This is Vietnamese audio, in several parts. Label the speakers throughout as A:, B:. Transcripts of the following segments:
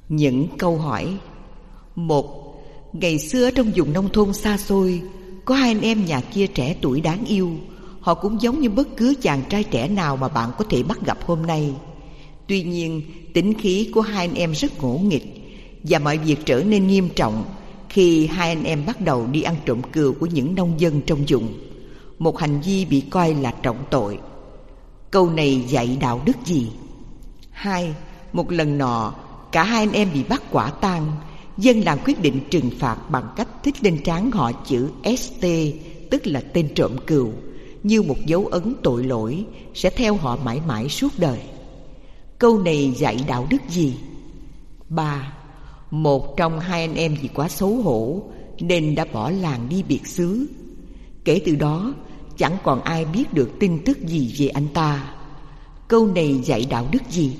A: Những câu hỏi. 1. Ngày xưa trong vùng nông thôn xa xôi, có hai anh em nhà kia trẻ tuổi đáng yêu. Họ cũng giống như bất cứ chàng trai trẻ nào mà bạn có thể bắt gặp hôm nay. Tuy nhiên, tính khí của hai anh em rất ngỗ nghịch, và mọi việc trở nên nghiêm trọng khi hai anh em bắt đầu đi ăn trộm cừu của những nông dân trong vùng, một hành vi bị coi là trọng tội. Câu này dạy đạo đức gì? 2. Một lần nọ, cả hai anh em bị bắt quả tang. Dân làng quyết định trừng phạt bằng cách thích lên trán họ chữ ST, tức là tên trộm cừu, như một dấu ấn tội lỗi sẽ theo họ mãi mãi suốt đời. Câu này dạy đạo đức gì? 3. Một trong hai anh em vì quá xấu hổ nên đã bỏ làng đi biệt xứ. Kể từ đó chẳng còn ai biết được tin tức gì về anh ta. Câu này dạy đạo đức gì?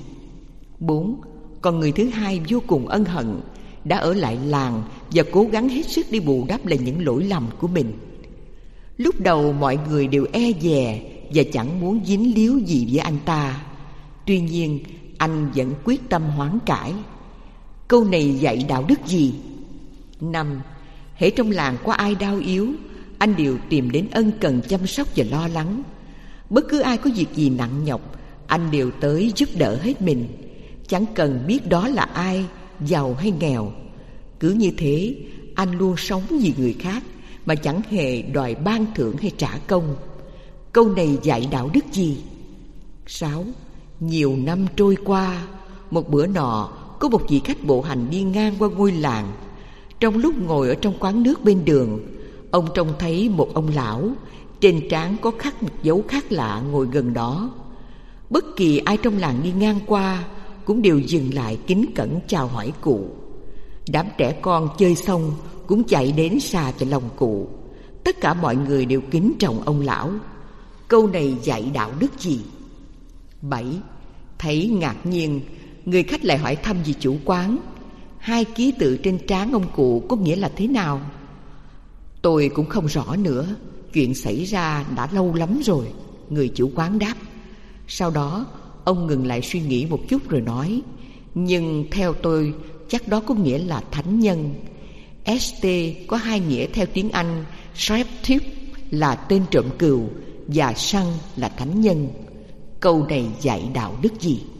A: 4. Còn người thứ hai vô cùng ân hận, đã ở lại làng và cố gắng hết sức đi bù đắp lại những lỗi lầm của mình. Lúc đầu mọi người đều e dè và chẳng muốn dính líu gì với anh ta. Tuy nhiên anh vẫn quyết tâm hoán cải. Câu này dạy đạo đức gì? 5. Hễ trong làng có ai đau yếu, anh đều tìm đến ân cần chăm sóc và lo lắng. Bất cứ ai có việc gì nặng nhọc, anh đều tới giúp đỡ hết mình, chẳng cần biết đó là ai, giàu hay nghèo. Cứ như thế, anh luôn sống vì người khác mà chẳng hề đòi ban thưởng hay trả công. Câu này dạy đạo đức gì? 6. Nhiều năm trôi qua, một bữa nọ, có một vị khách bộ hành đi ngang qua ngôi làng. Trong lúc ngồi ở trong quán nước bên đường, ông trông thấy một ông lão, trên trán có khắc một dấu khác lạ ngồi gần đó. Bất kỳ ai trong làng đi ngang qua cũng đều dừng lại kính cẩn chào hỏi cụ. Đám trẻ con chơi xong cũng chạy đến xà vào lòng cụ. Tất cả mọi người đều kính trọng ông lão. Câu này dạy đạo đức gì? 7. Thấy ngạc nhiên, người khách lại hỏi thăm về chủ quán. 2 ký tự trên trán ông cụ có nghĩa là thế nào? Tôi cũng không rõ nữa, chuyện xảy ra đã lâu lắm rồi, người chủ quán đáp. Sau đó ông ngừng lại suy nghĩ một chút rồi nói, nhưng theo tôi chắc đó có nghĩa là thánh nhân. ST có 2 nghĩa theo tiếng Anh, Sheriff Thief là tên trộm cừu và Son là thánh nhân. Câu này dạy đạo đức gì?